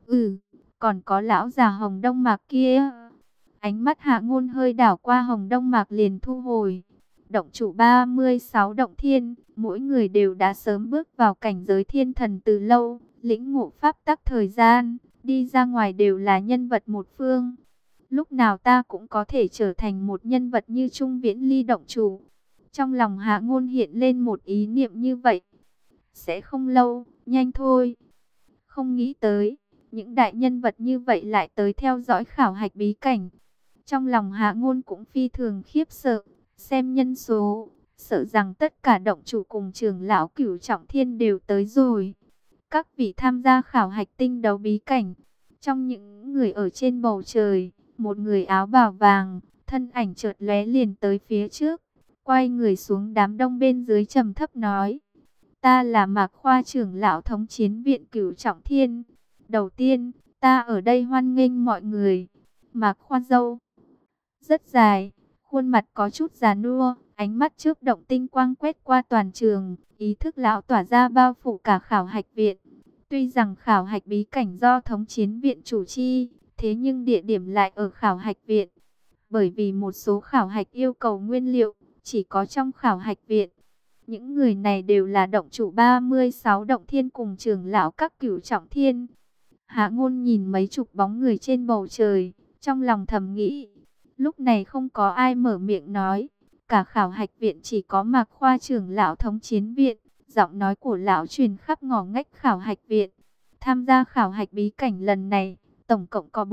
Còn có lão già Hồng Đông Mạc kia. Ánh mắt Hạ Ngôn hơi đảo qua Hồng Đông Mạc liền thu hồi. Động chủ 36 động thiên, mỗi người đều đã sớm bước vào cảnh giới thiên thần từ lâu, lĩnh ngộ pháp tắc thời gian, đi ra ngoài đều là nhân vật một phương. Lúc nào ta cũng có thể trở thành một nhân vật như Trung Viễn Ly động chủ. Trong lòng Hạ Ngôn hiện lên một ý niệm như vậy. Sẽ không lâu, nhanh thôi. Không nghĩ tới, những đại nhân vật như vậy lại tới theo dõi khảo hạch bí cảnh. Trong lòng Hạ Ngôn cũng phi thường khiếp sợ, xem nhân số, sợ rằng tất cả động chủ cùng trưởng lão Cửu Trọng Thiên đều tới rồi. Các vị tham gia khảo hạch tinh đấu bí cảnh, trong những người ở trên bầu trời, một người áo bào vàng, thân ảnh chợt lóe liền tới phía trước, quay người xuống đám đông bên dưới trầm thấp nói: "Ta là Mạc Khoa, trưởng lão thống chiến viện Cửu Trọng Thiên. Đầu tiên, ta ở đây hoan nghênh mọi người." Mạc Khoa râu rất dài, khuôn mặt có chút già nua, ánh mắt chớp động tinh quang quét qua toàn trường, ý thức lão tỏa ra bao phủ cả khảo hạch viện. Tuy rằng khảo hạch bí cảnh do thống chiến viện chủ chi, thế nhưng địa điểm lại ở khảo hạch viện. Bởi vì một số khảo hạch yêu cầu nguyên liệu, chỉ có trong khảo hạch viện. Những người này đều là động chủ 36 động thiên cùng trưởng lão các Cửu Trọng Thiên. Hạ Ngôn nhìn mấy chục bóng người trên bầu trời, trong lòng thầm nghĩ. Lúc này không có ai mở miệng nói, cả khảo hạch viện chỉ có Mạc Khoa, trưởng lão thống chiến viện. Giọng nói của lão truyền khắp ngõ ngách khảo hạch viện. Tham gia khảo hạch bí cảnh lần này, tổng cộng có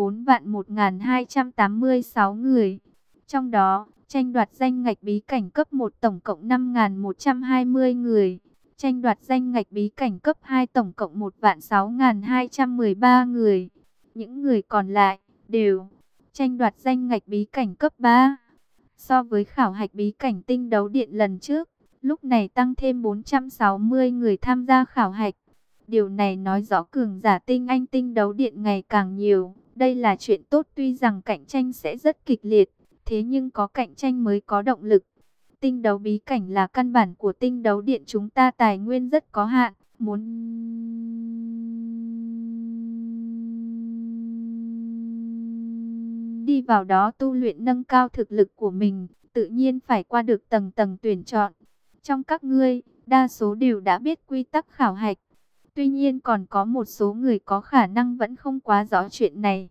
4.1286 người. Trong đó, tranh đoạt danh ngạch bí cảnh cấp 1 tổng cộng 5.120 người. Tranh đoạt danh ngạch bí cảnh cấp 2 tổng cộng 1.6213 người. Những người còn lại đều tranh đoạt danh ngạch bí cảnh cấp 3. So với khảo hạch bí cảnh tinh đấu điện lần trước, lúc này tăng thêm 460 người tham gia khảo hạch. Điều này nói rõ cường giả tinh anh tinh đấu điện ngày càng nhiều. Đây là chuyện tốt, tuy rằng cạnh tranh sẽ rất kịch liệt, thế nhưng có cạnh tranh mới có động lực. Tinh đấu bí cảnh là căn bản của tinh đấu điện chúng ta, tài nguyên rất có hạn, muốn đi vào đó tu luyện nâng cao thực lực của mình, tự nhiên phải qua được tầng tầng tuyển chọn. Trong các ngươi, đa số đều đã biết quy tắc khảo hạch. Tuy nhiên còn có một số người có khả năng vẫn không quá rõ chuyện này.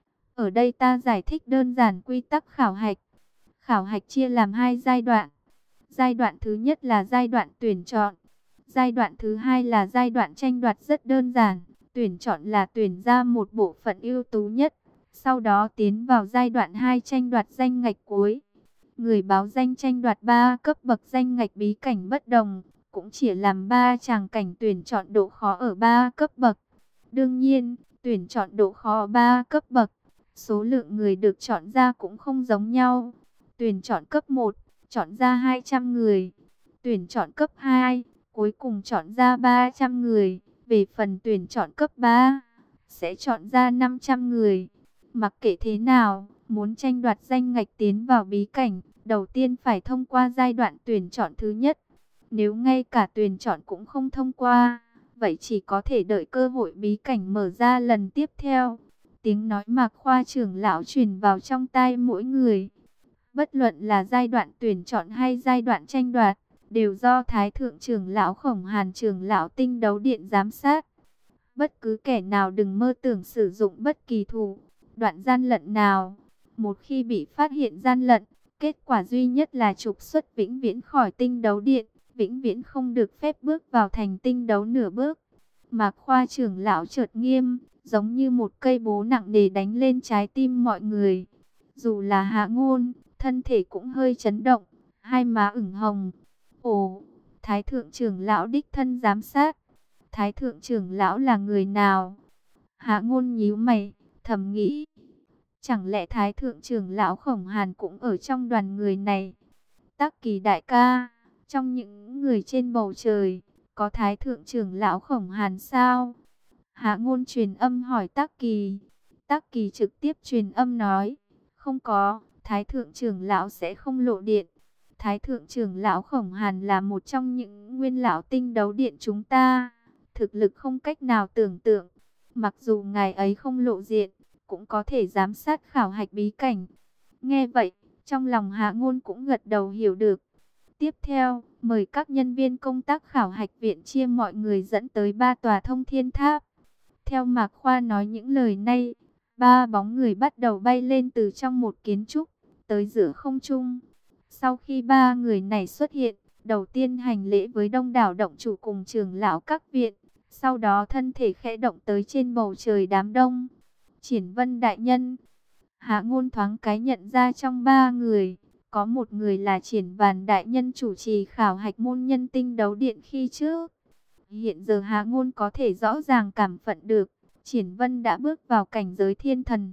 Ở đây ta giải thích đơn giản quy tắc khảo hạch. Khảo hạch chia làm hai giai đoạn. Giai đoạn thứ nhất là giai đoạn tuyển chọn. Giai đoạn thứ hai là giai đoạn tranh đoạt, rất đơn giản. Tuyển chọn là tuyển ra một bộ phận ưu tú nhất. Sau đó tiến vào giai đoạn 2 tranh đoạt danh ngạch cuối. Người báo danh tranh đoạt 3 cấp bậc danh ngạch bí cảnh bất đồng, cũng chỉ làm 3 tràng cảnh tuyển chọn độ khó ở 3 cấp bậc. Đương nhiên, tuyển chọn độ khó ở 3 cấp bậc, số lượng người được chọn ra cũng không giống nhau. Tuyển chọn cấp 1, chọn ra 200 người. Tuyển chọn cấp 2, cuối cùng chọn ra 300 người. Về phần tuyển chọn cấp 3, sẽ chọn ra 500 người. Mặc kệ thế nào, muốn tranh đoạt danh ngạch tiến vào bí cảnh, đầu tiên phải thông qua giai đoạn tuyển chọn thứ nhất. Nếu ngay cả tuyển chọn cũng không thông qua, vậy chỉ có thể đợi cơ hội bí cảnh mở ra lần tiếp theo. Tiếng nói Mạc Khoa trưởng lão truyền vào trong tai mỗi người. Bất luận là giai đoạn tuyển chọn hay giai đoạn tranh đoạt, đều do Thái thượng trưởng lão Khổng Hàn trưởng lão tinh đấu điện giám sát. Bất cứ kẻ nào đừng mơ tưởng sử dụng bất kỳ thủ đoạn gian lận nào. Một khi bị phát hiện gian lận, kết quả duy nhất là trục xuất vĩnh viễn khỏi tinh đấu điện, vĩnh viễn không được phép bước vào thành tinh đấu nửa bước. Mạc Khoa trưởng lão chợt nghiêm, giống như một cây búa nặng nề đánh lên trái tim mọi người. Dù là Hạ Ngôn, thân thể cũng hơi chấn động, hai má ửng hồng. Ồ, Thái thượng trưởng lão đích thân giám sát. Thái thượng trưởng lão là người nào? Hạ Ngôn nhíu mày, thầm nghĩ. Chẳng lẽ Thái thượng trưởng lão Khổng Hàn cũng ở trong đoàn người này? Tắc Kỳ đại ca, trong những người trên bầu trời, có Thái thượng trưởng lão Khổng Hàn sao? Hạ Ngôn truyền âm hỏi Tắc Kỳ. Tắc Kỳ trực tiếp truyền âm nói, không có, Thái thượng trưởng lão sẽ không lộ điện. Thái thượng trưởng lão Khổng Hàn là một trong những nguyên lão tinh đấu điện chúng ta, thực lực không cách nào tưởng tượng. Mặc dù ngài ấy không lộ diện, cũng có thể giám sát khảo hạch bí cảnh. Nghe vậy, trong lòng Hạ Ngôn cũng gật đầu hiểu được. Tiếp theo, mời các nhân viên công tác khảo hạch viện chia mọi người dẫn tới 3 tòa thông thiên tháp. Theo Mạc Khoa nói những lời này, 3 bóng người bắt đầu bay lên từ trong một kiến trúc, tới giữa không trung. Sau khi 3 người này xuất hiện, đầu tiên hành lễ với đông đảo động chủ cùng trưởng lão các viện. Sau đó thân thể khẽ động tới trên bầu trời đám đông. Triển Vân đại nhân. Hạ Ngôn thoáng cái nhận ra trong 3 người, có một người là Triển Vàn đại nhân chủ trì khảo hạch môn nhân tinh đấu điện khi trước. Hiện giờ Hạ Ngôn có thể rõ ràng cảm phận được, Triển Vân đã bước vào cảnh giới thiên thần.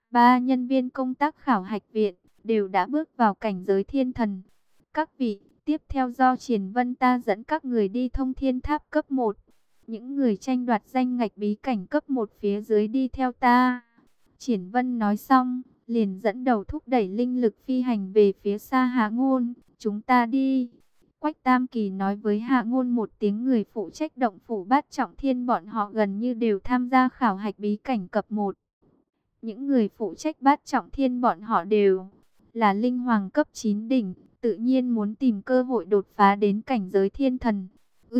3 nhân viên công tác khảo hạch viện đều đã bước vào cảnh giới thiên thần. Các vị, tiếp theo do Triển Vân ta dẫn các người đi thông thiên tháp cấp 1. Những người tranh đoạt danh ngạch bí cảnh cấp 1 phía dưới đi theo ta. Triển Vân nói xong, liền dẫn đầu thúc đẩy linh lực phi hành về phía xa Hạ Ngôn. Chúng ta đi. Quách Tam Kỳ nói với Hạ Ngôn một tiếng, người phụ trách động phủ Bát Trọng Thiên bọn họ gần như đều tham gia khảo hạch bí cảnh cấp 1. Những người phụ trách Bát Trọng Thiên bọn họ đều là linh hoàng cấp 9 đỉnh, tự nhiên muốn tìm cơ hội đột phá đến cảnh giới thiên thần.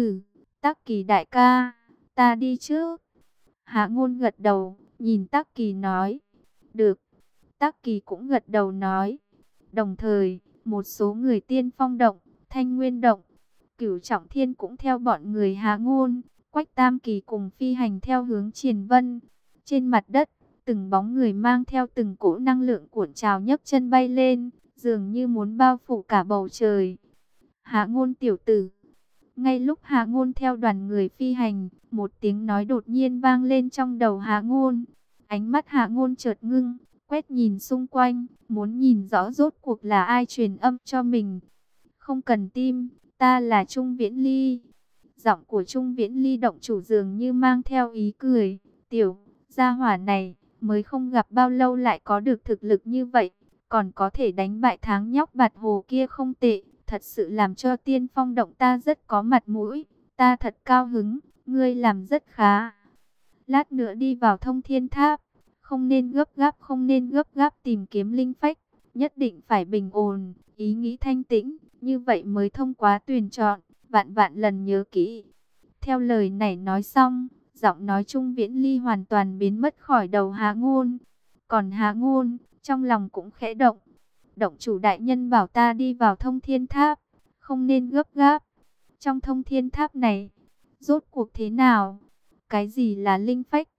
Tắc Kỳ đại ca, ta đi trước. Hạ Ngôn gật đầu, nhìn Tắc Kỳ nói. Được. Tắc Kỳ cũng gật đầu nói. Đồng thời, một số người Tiên Phong động, Thanh Nguyên động, Cửu Trọng Thiên cũng theo bọn người Hạ Ngôn. Quách Tam Kỳ cùng phi hành theo hướng Triển Vân. Trên mặt đất, từng bóng người mang theo từng cỗ năng lượng cuộn trào nhấc chân bay lên, dường như muốn bao phủ cả bầu trời. Hạ Ngôn tiểu tử. Ngay lúc Hạ Ngôn theo đoàn người phi hành, một tiếng nói đột nhiên vang lên trong đầu Hạ Ngôn. Ánh mắt Hạ Ngôn chợt ngưng, quét nhìn xung quanh, muốn nhìn rõ rốt cuộc là ai truyền âm cho mình. Không cần tim, ta là Trung Viễn Ly. Giọng của Trung Viễn Ly động chủ dường như mang theo ý cười. Tiểu gia hỏa này mới không gặp bao lâu lại có được thực lực như vậy, còn có thể đánh bại tháng nhóc Bạt Hồ kia không tệ, thật sự làm cho Tiên Phong Động ta rất có mặt mũi, ta thật cao hứng, ngươi làm rất khá. Lát nữa đi vào Thông Thiên Tháp, không nên gấp gáp, không nên gấp gáp tìm kiếm linh phách, nhất định phải bình ổn, ý nghĩ thanh tĩnh, như vậy mới thông qua tuyển chọn, vạn vạn lần nhớ kỹ. Theo lời này nói xong, giọng nói Trung Viễn Ly hoàn toàn biến mất khỏi đầu Hà Ngôn. Còn Hà Ngôn, trong lòng cũng khẽ động. Động chủ đại nhân bảo ta đi vào Thông Thiên Tháp, không nên gấp gáp. Trong Thông Thiên Tháp này, rốt cuộc thế nào? Cái gì là linh phách?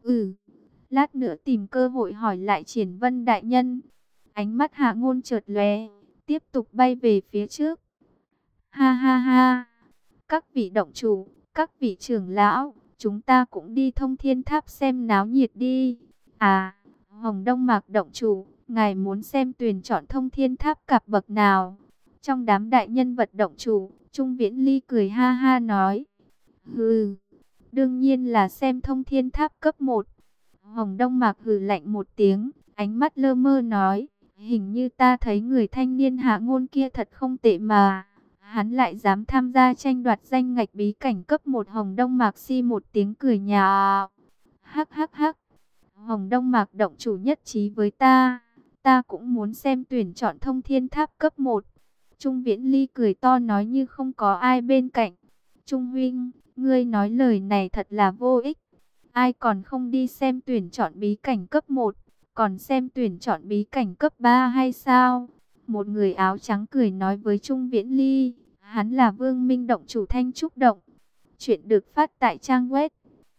Lát nữa tìm cơ hội hỏi lại Triển Vân đại nhân. Ánh mắt Hà Ngôn chợt lóe, tiếp tục bay về phía trước. Ha ha ha, các vị động chủ, các vị trưởng lão, chúng ta cũng đi Thông Thiên Tháp xem náo nhiệt đi. À, Hồng Đông Mạc động chủ, ngài muốn xem tuyển chọn Thông Thiên Tháp cặp bậc nào? Trong đám đại nhân vật động chủ, Trung Viễn Ly cười ha ha nói. Hừ, đương nhiên là xem Thông Thiên Tháp cấp 1. Hồng Đông Mạc hừ lạnh một tiếng, ánh mắt lơ mơ nói. Hình như ta thấy người thanh niên Hạ Ngôn kia thật không tệ mà. Hắn lại dám tham gia tranh đoạt danh ngạch bí cảnh cấp 1. Hồng Đông Mạc si một tiếng cười nhạo. Hắc hắc hắc. Hồng Đông Mạc động chủ nhất trí với ta. Ta cũng muốn xem tuyển chọn Thông Thiên Tháp cấp 1. Trung Viễn Ly cười to nói như không có ai bên cạnh. Trung huynh, ngươi nói lời này thật là vô ích. Ai còn không đi xem tuyển chọn bí cảnh cấp 1, còn xem tuyển chọn bí cảnh cấp 3 hay sao? Một người áo trắng cười nói với Trung Viễn Ly, hắn là Vương Minh động chủ Thanh Trúc Động. Chuyện được phát tại trang web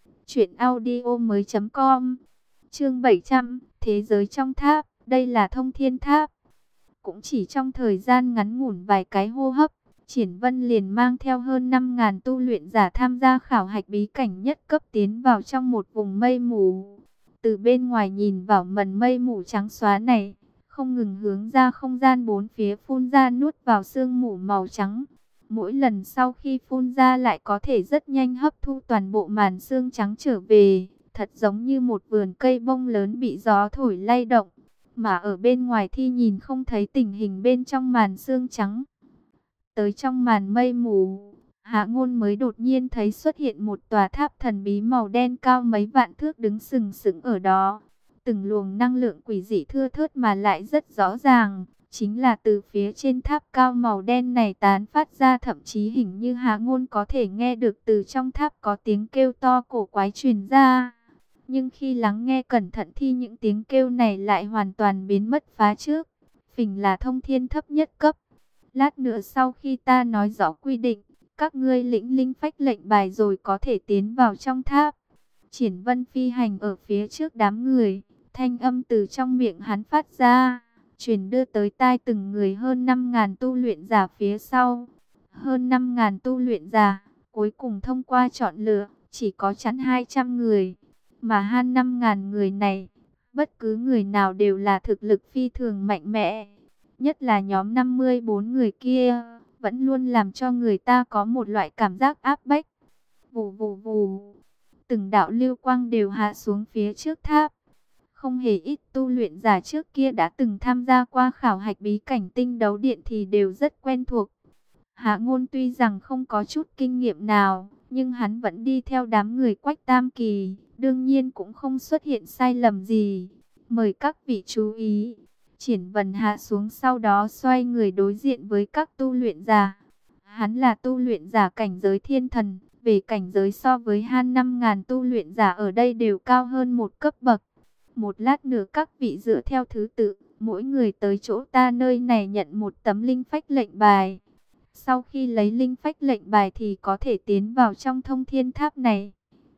truyệnaudiomoi.com. Chương 700, Thế giới trong tháp, đây là Thông Thiên Tháp. Cũng chỉ trong thời gian ngắn ngủn vài cái hô hấp, Triển Vân liền mang theo hơn 5.000 tu luyện giả tham gia khảo hạch bí cảnh nhất cấp tiến vào trong một vùng mây mù. Từ bên ngoài nhìn vào mần mây mù trắng xóa này, không ngừng hướng ra không gian bốn phía phun ra nuốt vào sương mù màu trắng. Mỗi lần sau khi phun ra lại có thể rất nhanh hấp thu toàn bộ màn sương trắng trở về, thật giống như một vườn cây bông lớn bị gió thổi lay động. Mà ở bên ngoài thì nhìn không thấy tình hình bên trong màn sương trắng. Tới trong màn mây mù, Hạ Ngôn mới đột nhiên thấy xuất hiện một tòa tháp thần bí màu đen cao mấy vạn thước đứng sừng sững ở đó. Từng luồng năng lượng quỷ dị thưa thớt mà lại rất rõ ràng, chính là từ phía trên tháp cao màu đen này tán phát ra, thậm chí hình như Hạ Ngôn có thể nghe được từ trong tháp có tiếng kêu to cổ quái truyền ra. Nhưng khi lắng nghe cẩn thận thì những tiếng kêu này lại hoàn toàn biến mất phá trước. Phình là thông thiên thấp nhất cấp. Lát nữa sau khi ta nói rõ quy định, các ngươi lĩnh linh phách lệnh bài rồi có thể tiến vào trong tháp. Triển Vân phi hành ở phía trước đám người, thanh âm từ trong miệng hắn phát ra, truyền đưa tới tai từng người hơn 5.000 tu luyện giả phía sau. Hơn 5.000 tu luyện giả, cuối cùng thông qua chọn lựa, chỉ có chẵn 200 người. Mà hơn 5.000 người này, bất cứ người nào đều là thực lực phi thường mạnh mẽ. Nhất là nhóm 54 người kia, vẫn luôn làm cho người ta có một loại cảm giác áp bách. Vù vù vù, từng đạo lưu quang đều hạ xuống phía trước tháp. Không hề ít tu luyện giả trước kia đã từng tham gia qua khảo hạch bí cảnh tinh đấu điện thì đều rất quen thuộc. Hạ Ngôn tuy rằng không có chút kinh nghiệm nào, nhưng hắn vẫn đi theo đám người Quách Tam Kỳ, đương nhiên cũng không xuất hiện sai lầm gì. Mời các vị chú ý. Triển Vân hạ xuống sau đó xoay người đối diện với các tu luyện giả. Hắn là tu luyện giả cảnh giới thiên thần, về cảnh giới so với hơn 5.000 tu luyện giả ở đây đều cao hơn một cấp bậc. Một lát nữa các vị dựa theo thứ tự, mỗi người tới chỗ ta nơi này nhận một tấm linh phách lệnh bài. Sau khi lấy linh phách lệnh bài thì có thể tiến vào trong thông thiên tháp này.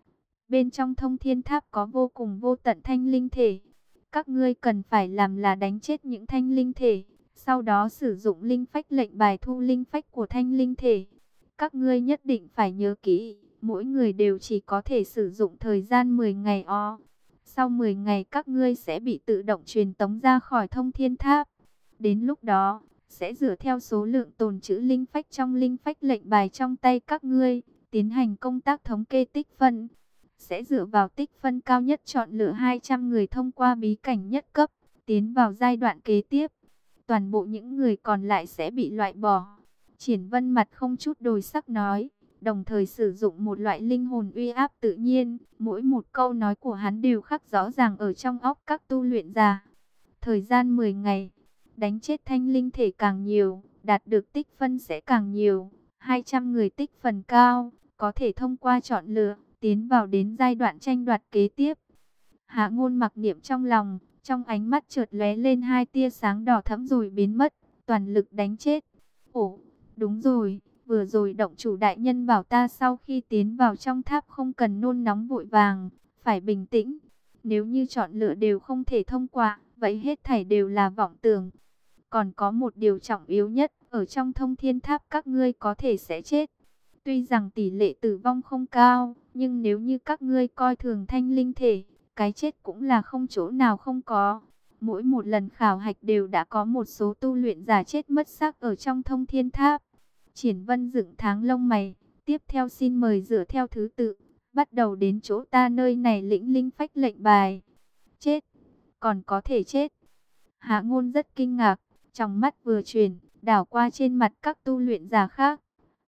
Bên trong thông thiên tháp có vô cùng vô tận thanh linh thể. Các ngươi cần phải làm là đánh chết những thanh linh thể, sau đó sử dụng linh phách lệnh bài thu linh phách của thanh linh thể. Các ngươi nhất định phải nhớ kỹ, mỗi người đều chỉ có thể sử dụng thời gian 10 ngày o. Sau 10 ngày các ngươi sẽ bị tự động truyền tống ra khỏi thông thiên tháp. Đến lúc đó, sẽ dựa theo số lượng tồn trữ linh phách trong linh phách lệnh bài trong tay các ngươi, tiến hành công tác thống kê tích phân. Sẽ dựa vào tích phân cao nhất chọn lựa 200 người thông qua bí cảnh nhất cấp, tiến vào giai đoạn kế tiếp. Toàn bộ những người còn lại sẽ bị loại bỏ. Triển Vân mặt không chút đổi sắc nói, đồng thời sử dụng một loại linh hồn uy áp tự nhiên. Mỗi một câu nói của hắn đều khắc rõ ràng ở trong óc các tu luyện giả. Thời gian 10 ngày, đánh chết thanh linh thể càng nhiều, đạt được tích phân sẽ càng nhiều. 200 người tích phần cao, có thể thông qua chọn lựa, tiến vào đến giai đoạn tranh đoạt kế tiếp. Hạ Ngôn mặc niệm trong lòng, trong ánh mắt chợt lóe lên hai tia sáng đỏ thẫm rồi biến mất, toàn lực đánh chết. Ồ, đúng rồi, vừa rồi động chủ đại nhân bảo ta sau khi tiến vào trong tháp không cần nôn nóng vội vàng, phải bình tĩnh. Nếu như chọn lựa đều không thể thông qua, vậy hết thảy đều là vọng tưởng. Còn có một điều trọng yếu nhất, ở trong thông thiên tháp các ngươi có thể sẽ chết. Tuy rằng tỷ lệ tử vong không cao, nhưng nếu như các ngươi coi thường thanh linh thể, cái chết cũng là không chỗ nào không có. Mỗi một lần khảo hạch đều đã có một số tu luyện giả chết mất xác ở trong thông thiên tháp. Triển Vân dựng tháng lông mày, tiếp theo xin mời dựa theo thứ tự, bắt đầu đến chỗ ta nơi này lĩnh linh phách lệnh bài. Chết, còn có thể chết. Hạ Ngôn rất kinh ngạc, trong mắt vừa chuyển, đảo qua trên mặt các tu luyện giả khác.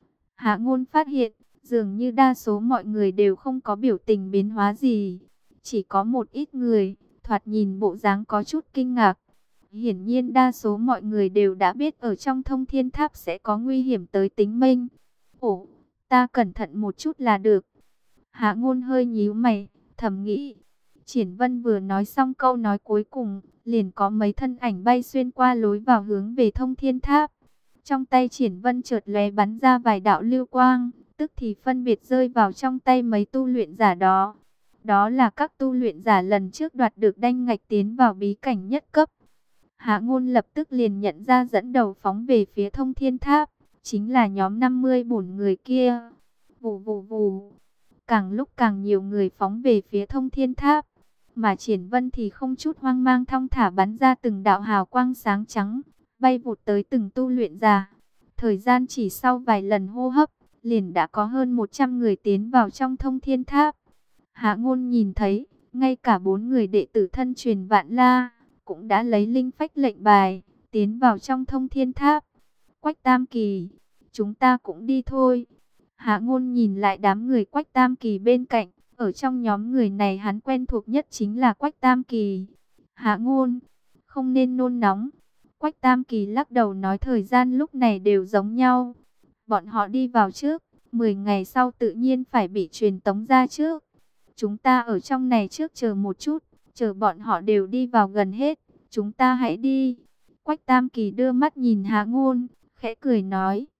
Hạ Ngôn phát hiện, dường như đa số mọi người đều không có biểu tình biến hóa gì. Chỉ có một ít người, thoạt nhìn bộ dáng có chút kinh ngạc. Hiển nhiên đa số mọi người đều đã biết ở trong thông thiên tháp sẽ có nguy hiểm tới tính命. Ồ, ta cẩn thận một chút là được. Hạ Ngôn hơi nhíu mày, thầm nghĩ. Triển Vân vừa nói xong câu nói cuối cùng, liền có mấy thân ảnh bay xuyên qua lối vào hướng về thông thiên tháp. Trong tay Triển Vân chợt lóe bắn ra vài đạo lưu quang, tức thì phân biệt rơi vào trong tay mấy tu luyện giả đó. Đó là các tu luyện giả lần trước đoạt được đanh ngạch tiến vào bí cảnh nhất cấp. Hạ Ngôn lập tức liền nhận ra dẫn đầu phóng về phía thông thiên tháp, chính là nhóm 50 bổn người kia. Vù vù vù, càng lúc càng nhiều người phóng về phía thông thiên tháp, mà Triển Vân thì không chút hoang mang thong thả bắn ra từng đạo hào quang sáng trắng, bay vụt tới từng tu luyện giả. Thời gian chỉ sau vài lần hô hấp, liền đã có hơn 100 người tiến vào trong thông thiên tháp. Hạ Ngôn nhìn thấy, ngay cả 4 người đệ tử thân truyền Vạn La cũng đã lấy linh phách lệnh bài, tiến vào trong thông thiên tháp. Quách Tam Kỳ, chúng ta cũng đi thôi. Hạ Ngôn nhìn lại đám người Quách Tam Kỳ bên cạnh, ở trong nhóm người này hắn quen thuộc nhất chính là Quách Tam Kỳ. Hạ Ngôn, không nên nôn nóng. Quách Tam Kỳ lắc đầu nói thời gian lúc này đều giống nhau. Bọn họ đi vào trước, 10 ngày sau tự nhiên phải bị truyền tống ra trước. Chúng ta ở trong này trước chờ một chút, chờ bọn họ đều đi vào gần hết, chúng ta hãy đi. Quách Tam Kỳ đưa mắt nhìn Hạ Ngôn, khẽ cười nói,